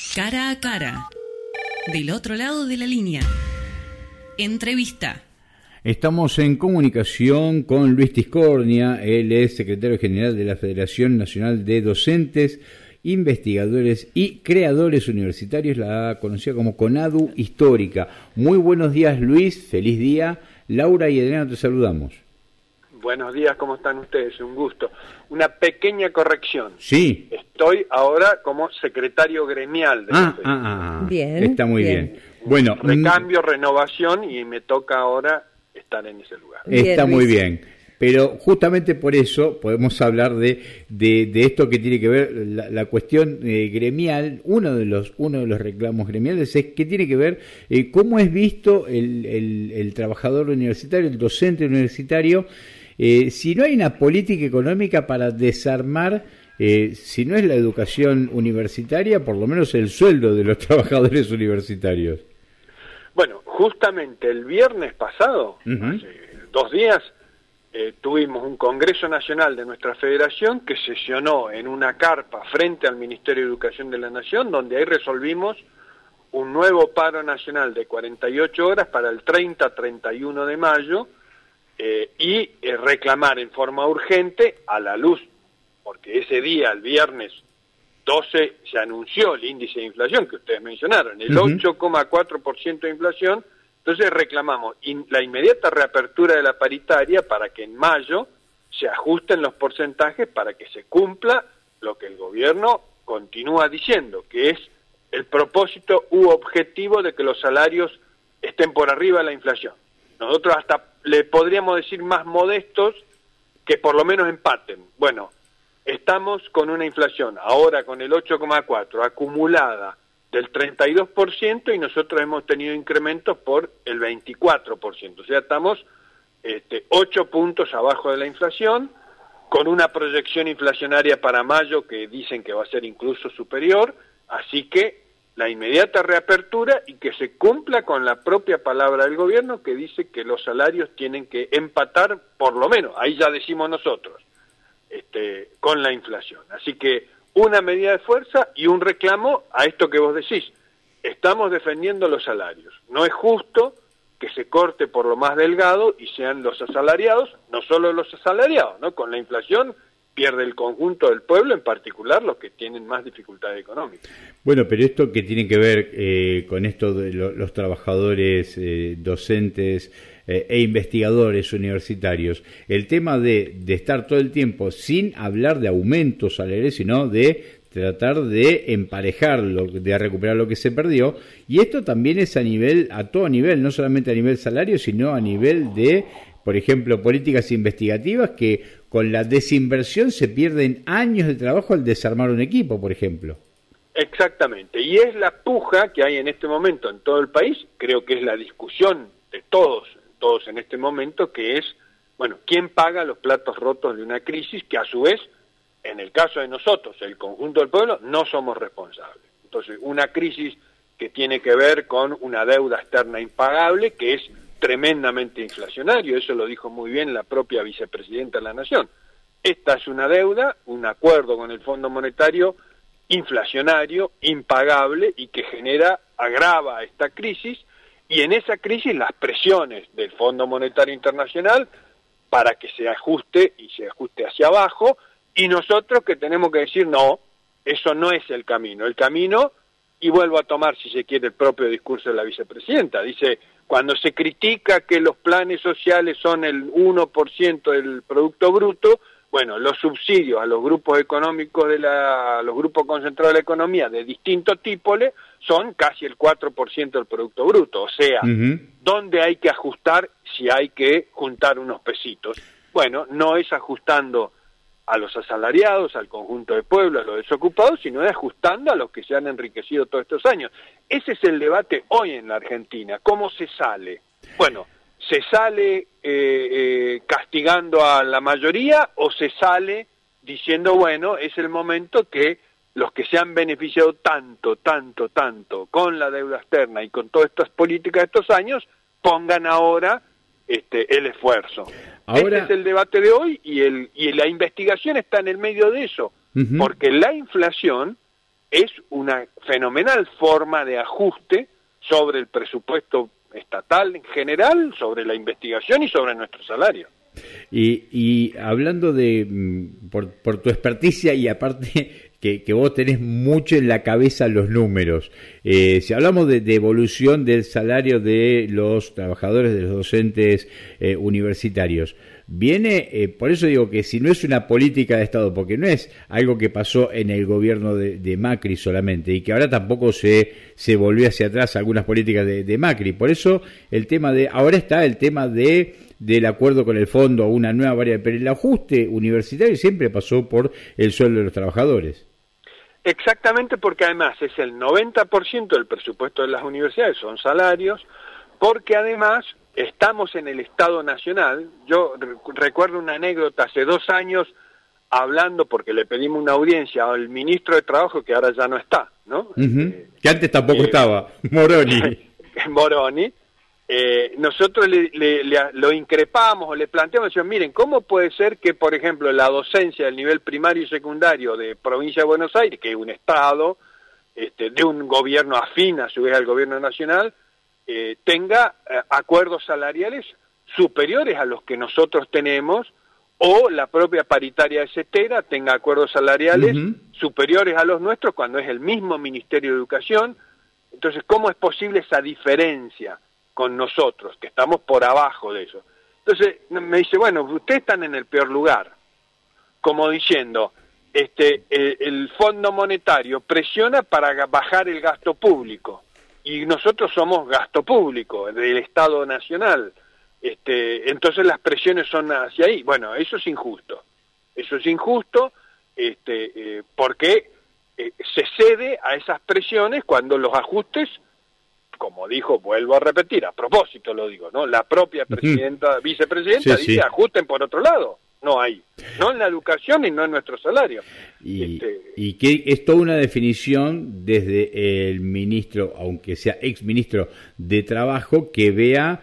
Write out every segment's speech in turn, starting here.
Cara a cara. Del otro lado de la línea. Entrevista. Estamos en comunicación con Luis Tiscornia. Él es secretario general de la Federación Nacional de Docentes, Investigadores y Creadores Universitarios, la conocida como CONADU Histórica. Muy buenos días, Luis. Feliz día. Laura y Adriana, te saludamos. Buenos días, ¿cómo están ustedes? Un gusto. Una pequeña corrección. Sí. Estoy ahora como secretario gremial de la Federación. Bien. Está muy bien. Bueno, recambio, renovación, y me toca ahora estar en ese lugar. Está muy bien. Pero justamente por eso podemos hablar de esto que tiene que ver la cuestión gremial. Uno de los reclamos gremiales es que tiene que ver cómo es visto el trabajador universitario, el docente universitario, si no hay una política económica para desarmar, si no es la educación universitaria, por lo menos el sueldo de los trabajadores universitarios. Bueno, justamente el viernes pasado, hace 2 días, tuvimos un Congreso Nacional de nuestra Federación que sesionó en una carpa frente al Ministerio de Educación de la Nación, donde ahí resolvimos un nuevo paro nacional de 48 horas para el 30-31 de mayo y reclamar en forma urgente, a la luz, porque ese día, el viernes 12, se anunció el índice de inflación que ustedes mencionaron, el 8,4% de inflación. Entonces reclamamos la inmediata reapertura de la paritaria para que en mayo se ajusten los porcentajes para que se cumpla lo que el gobierno continúa diciendo, que es el propósito u objetivo de que los salarios estén por arriba de la inflación. Nosotros hasta le podríamos decir más modestos, que por lo menos empaten. Bueno, estamos con una inflación ahora con el 8,4 acumulada del 32%, y nosotros hemos tenido incrementos por el 24%. O sea, estamos 8 puntos abajo de la inflación, con una proyección inflacionaria para mayo que dicen que va a ser incluso superior. Así que la inmediata reapertura y que se cumpla con la propia palabra del gobierno, que dice que los salarios tienen que empatar, por lo menos, ahí ya decimos nosotros, con la inflación. Así que una medida de fuerza y un reclamo a esto que vos decís. Estamos defendiendo los salarios. No es justo que se corte por lo más delgado y sean los asalariados, no solo los asalariados, ¿no? Con la inflación pierde el conjunto del pueblo, en particular los que tienen más dificultades económicas. Bueno, pero esto que tiene que ver con esto de los trabajadores, docentes e investigadores universitarios, el tema de estar todo el tiempo sin hablar de aumentos salariales, sino de tratar de emparejarlo, de recuperar lo que se perdió, y esto también es a todo nivel, no solamente a nivel salario, sino a nivel de, por ejemplo, políticas investigativas, que con la desinversión se pierden años de trabajo al desarmar un equipo, por ejemplo. Exactamente, y es la puja que hay en este momento en todo el país. Creo que es la discusión de todos en este momento, que es, bueno, ¿quién paga los platos rotos de una crisis que a su vez, en el caso de nosotros, el conjunto del pueblo, no somos responsables? Entonces, una crisis que tiene que ver con una deuda externa impagable, que es tremendamente inflacionario, eso lo dijo muy bien la propia vicepresidenta de la Nación. Esta es una deuda, un acuerdo con el Fondo Monetario inflacionario, impagable, y que agrava esta crisis, y en esa crisis las presiones del Fondo Monetario Internacional para que se ajuste y se ajuste hacia abajo, y nosotros que tenemos que decir no, eso no es el camino. El camino, y vuelvo a tomar si se quiere el propio discurso de la vicepresidenta, dice, cuando se critica que los planes sociales son el 1% del Producto Bruto, bueno, los subsidios a los grupos económicos a los grupos concentrados de la economía de distinto tipo son casi el 4% del Producto Bruto. O sea, ¿dónde hay que ajustar si hay que juntar unos pesitos? Bueno, no es ajustando a los asalariados, al conjunto del pueblo, a los desocupados, sino es ajustando a los que se han enriquecido todos estos años. Ese es el debate hoy en la Argentina. ¿Cómo se sale? Bueno, ¿se sale castigando a la mayoría o se sale diciendo, bueno, es el momento que los que se han beneficiado tanto con la deuda externa y con todas estas políticas de estos años, pongan ahora el esfuerzo? Ahora, este es el debate de hoy y la investigación está en el medio de eso, porque la inflación es una fenomenal forma de ajuste sobre el presupuesto estatal en general, sobre la investigación y sobre nuestro salario. Y hablando de, por tu experticia y aparte que vos tenés mucho en la cabeza los números, si hablamos de evolución del salario de los trabajadores, de los docentes universitarios, viene, por eso digo que si no es una política de Estado, porque no es algo que pasó en el gobierno de Macri solamente, y que ahora tampoco se volvió hacia atrás algunas políticas de Macri, por eso ahora está el tema del acuerdo con el fondo, una nueva variable, pero el ajuste universitario siempre pasó por el sueldo de los trabajadores. Exactamente, porque además es el 90% del presupuesto de las universidades, son salarios, porque además estamos en el Estado Nacional. Yo recuerdo una anécdota hace 2 años hablando, porque le pedimos una audiencia al ministro de Trabajo, que ahora ya no está, ¿no? Que antes tampoco estaba, Moroni. Moroni. Nosotros lo increpamos o le planteamos, decíamos, miren, ¿cómo puede ser que, por ejemplo, la docencia del nivel primario y secundario de Provincia de Buenos Aires, que es un Estado, de un gobierno afín a su vez al gobierno nacional, tenga acuerdos salariales superiores a los que nosotros tenemos, o la propia paritaria de CETERA tenga acuerdos salariales superiores a los nuestros cuando es el mismo Ministerio de Educación? Entonces, ¿cómo es posible esa diferencia con nosotros, que estamos por abajo de eso? Entonces me dice, bueno, ustedes están en el peor lugar, como diciendo, el Fondo Monetario presiona para bajar el gasto público, y nosotros somos gasto público del Estado Nacional, entonces las presiones son hacia ahí. Bueno, eso es injusto, porque se cede a esas presiones cuando los ajustes, como dijo, vuelvo a repetir, a propósito lo digo, ¿no? La propia vicepresidenta dice, ajusten por otro lado. No hay, no en la educación y no en nuestro salario. Y que es toda una definición desde el ministro, aunque sea exministro de Trabajo, que vea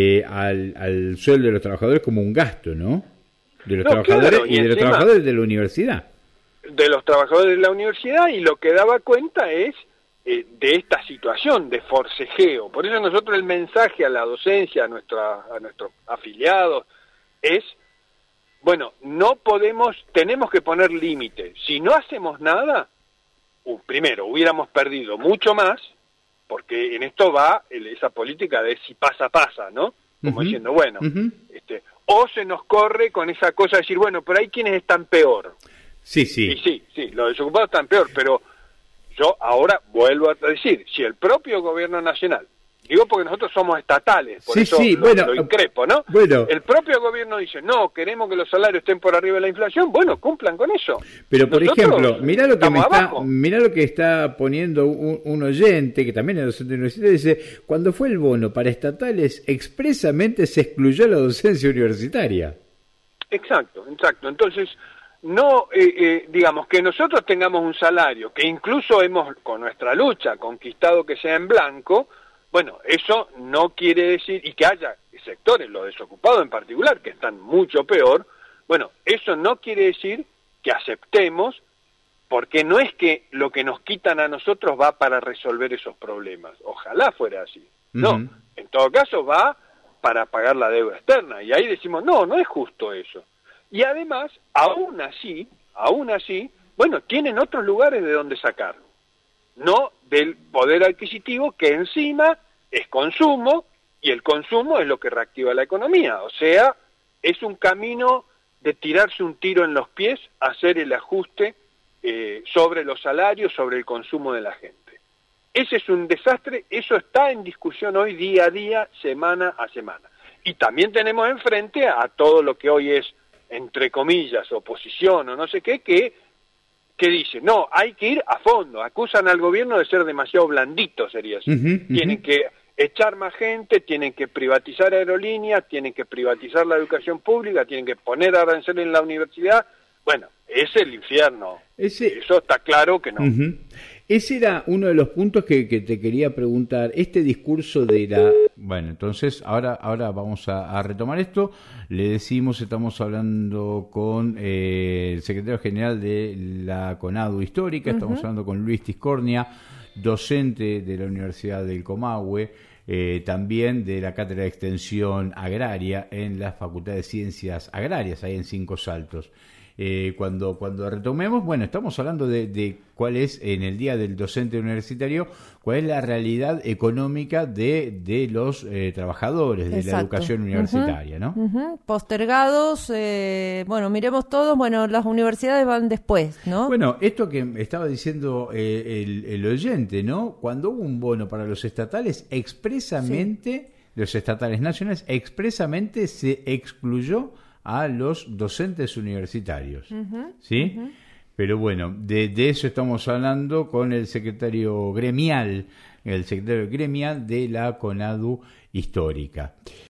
al sueldo de los trabajadores como un gasto, ¿no? De los trabajadores, claro, y de los trabajadores de la universidad. De los trabajadores de la universidad, y lo que daba cuenta es de esta situación de forcejeo. Por eso nosotros el mensaje a la docencia, a nuestros afiliados, es, bueno, tenemos que poner límites. Si no hacemos nada, primero, hubiéramos perdido mucho más, porque en esto va esa política de si pasa, pasa, ¿no? Como diciendo, bueno, o se nos corre con esa cosa de decir, bueno, pero hay quienes están peor. Sí, y sí, los desocupados están peor, pero yo ahora vuelvo a decir, si el propio gobierno nacional, digo porque nosotros somos estatales, por eso lo increpo, ¿no? Bueno, el propio gobierno dice, no, queremos que los salarios estén por arriba de la inflación, bueno, cumplan con eso. Pero por ejemplo, mirá lo que está poniendo un oyente, que también es docente universitario, dice, cuando fue el bono para estatales, expresamente se excluyó la docencia universitaria. Exacto. Entonces, no, digamos, que nosotros tengamos un salario que incluso hemos, con nuestra lucha, conquistado que sea en blanco. Bueno, eso no quiere decir, y que haya sectores, los desocupados en particular, que están mucho peor, bueno, eso no quiere decir que aceptemos, porque no es que lo que nos quitan a nosotros va para resolver esos problemas. Ojalá fuera así. No, en todo caso va para pagar la deuda externa, y ahí decimos, no es justo eso. Y además, aún así, bueno, tienen otros lugares de donde sacar, no del poder adquisitivo, que encima es consumo, y el consumo es lo que reactiva la economía. O sea, es un camino de tirarse un tiro en los pies, hacer el ajuste sobre los salarios, sobre el consumo de la gente. Ese es un desastre, eso está en discusión hoy día a día, semana a semana. Y también tenemos enfrente a todo lo que hoy es, entre comillas, oposición o no sé qué, que dice, no, hay que ir a fondo, acusan al gobierno de ser demasiado blandito, sería así. Tienen que echar más gente, tienen que privatizar aerolíneas, tienen que privatizar la educación pública, tienen que poner aranceles en la universidad. Bueno, es el infierno. Eso está claro que no. Ese era uno de los puntos que te quería preguntar. Este discurso de Bueno, entonces ahora vamos a retomar esto. Le decimos, estamos hablando con el secretario general de la CONADU Histórica, estamos hablando con Luis Tiscornia, docente de la Universidad del Comahue, también de la Cátedra de Extensión Agraria en la Facultad de Ciencias Agrarias, ahí en Cinco Saltos. Cuando retomemos, bueno, estamos hablando de cuál es, en el Día del Docente Universitario, cuál es la realidad económica de los trabajadores de la educación universitaria, ¿no? Postergados, bueno, miremos todos, bueno, las universidades van después, ¿no? Bueno, esto que estaba diciendo el oyente, ¿no? Cuando hubo un bono para los estatales, expresamente, los estatales nacionales, expresamente se excluyó a los docentes universitarios, ¿sí? Pero bueno, de eso estamos hablando con el secretario gremial de la CONADU Histórica.